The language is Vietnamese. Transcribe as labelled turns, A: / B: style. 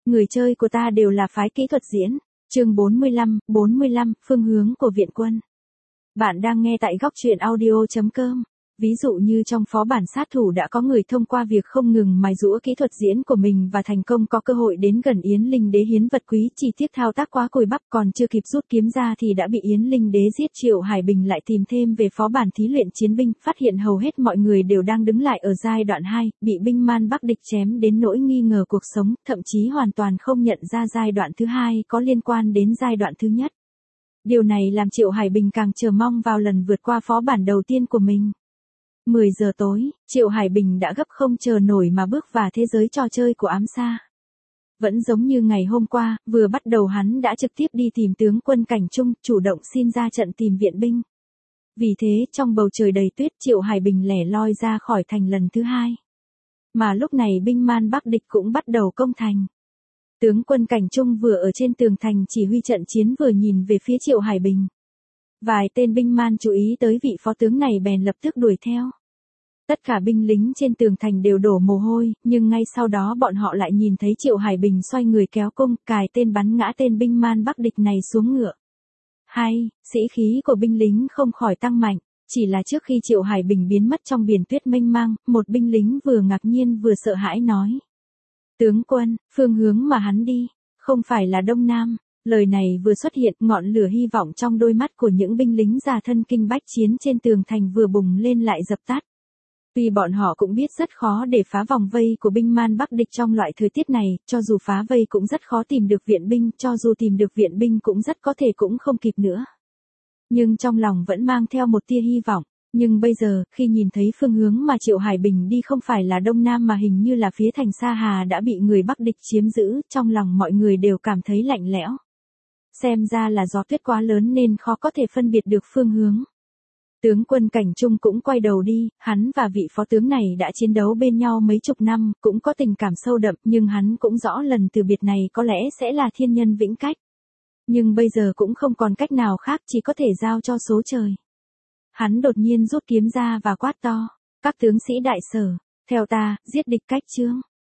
A: người chơi của ta đều là phái kỹ thuật diễn. Chương 45, phương hướng của viện quân. Bạn đang nghe tại góc truyện audio.com. Ví dụ như trong phó bản sát thủ đã có người thông qua việc không ngừng mài giũa kỹ thuật diễn của mình và thành công có cơ hội đến gần Yến Linh Đế hiến vật quý, chỉ tiếc thao tác quá cùi bắp, còn chưa kịp rút kiếm ra thì đã bị Yến Linh Đế giết. Triệu Hải Bình lại tìm thêm về phó bản thí luyện chiến binh, phát hiện hầu hết mọi người đều đang đứng lại ở giai đoạn 2, bị binh man Bắc địch chém đến nỗi nghi ngờ cuộc sống, thậm chí hoàn toàn không nhận ra giai đoạn thứ 2 có liên quan đến giai đoạn thứ nhất. Điều này làm Triệu Hải Bình càng chờ mong vào lần vượt qua phó bản đầu tiên của mình. 10 giờ tối, Triệu Hải Bình đã gấp không chờ nổi mà bước vào thế giới trò chơi của ám sa. Vẫn giống như ngày hôm qua, vừa bắt đầu hắn đã trực tiếp đi tìm tướng quân Cảnh Trung, chủ động xin ra trận tìm viện binh. Vì thế, trong bầu trời đầy tuyết, Triệu Hải Bình lẻ loi ra khỏi thành lần thứ 2. Mà lúc này binh man Bắc địch cũng bắt đầu công thành. Tướng quân Cảnh Trung vừa ở trên tường thành chỉ huy trận chiến vừa nhìn về phía Triệu Hải Bình. Vài tên binh man chú ý tới vị phó tướng này bèn lập tức đuổi theo. Tất cả binh lính trên tường thành đều đổ mồ hôi, nhưng ngay sau đó bọn họ lại nhìn thấy Triệu Hải Bình xoay người kéo cung, cài tên bắn ngã tên binh man Bắc địch này xuống ngựa. Hay, sĩ khí của binh lính không khỏi tăng mạnh, chỉ là trước khi Triệu Hải Bình biến mất trong biển tuyết mênh mang, một binh lính vừa ngạc nhiên vừa sợ hãi nói. Tướng quân, phương hướng mà hắn đi, không phải là Đông Nam. Lời này vừa xuất hiện, ngọn lửa hy vọng trong đôi mắt của những binh lính già thân kinh bách chiến trên tường thành vừa bùng lên lại dập tắt. Tuy bọn họ cũng biết rất khó để phá vòng vây của binh man Bắc địch trong loại thời tiết này, cho dù phá vây cũng rất khó tìm được viện binh, cho dù tìm được viện binh cũng rất có thể cũng không kịp nữa. Nhưng trong lòng vẫn mang theo một tia hy vọng. Nhưng bây giờ, khi nhìn thấy phương hướng mà Triệu Hải Bình đi không phải là Đông Nam mà hình như là phía thành Sa Hà đã bị người Bắc địch chiếm giữ, trong lòng mọi người đều cảm thấy lạnh lẽo. Xem ra là gió tuyết quá lớn nên khó có thể phân biệt được phương hướng. Tướng quân Cảnh Trung cũng quay đầu đi, hắn và vị phó tướng này đã chiến đấu bên nhau mấy chục năm, cũng có tình cảm sâu đậm, nhưng hắn cũng rõ lần từ biệt này có lẽ sẽ là thiên nhân vĩnh cách. Nhưng bây giờ cũng không còn cách nào khác, chỉ có thể giao cho số trời. Hắn đột nhiên rút kiếm ra và quát to, các tướng sĩ đại sở, theo ta, giết địch cách chướng.